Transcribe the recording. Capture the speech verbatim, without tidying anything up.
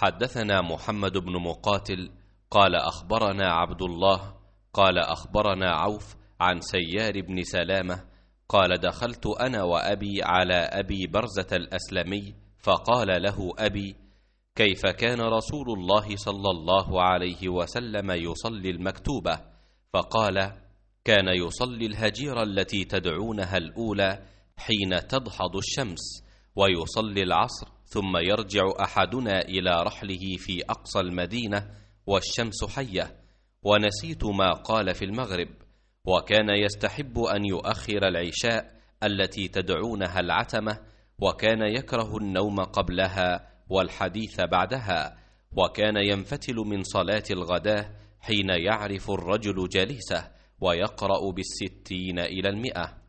حدثنا محمد بن مقاتل قال أخبرنا عبد الله قال أخبرنا عوف عن سيار بن سلامة قال دخلت أنا وأبي على أبي برزة الأسلمي فقال له أبي: كيف كان رسول الله صلى الله عليه وسلم يصلي المكتوبة؟ فقال: كان يصلي الهجيرة التي تدعونها الأولى حين تدحض الشمس، ويصلي العصر، ثم يرجع أحدنا إلى رحله في أقصى المدينة والشمس حية. ونسيت ما قال في المغرب. وكان يستحب أن يؤخر العشاء التي تدعونها العتمة، وكان يكره النوم قبلها والحديث بعدها، وكان ينفتل من صلاة الغداة حين يعرف الرجل جليسه ويقرأ بالستين إلى المئة.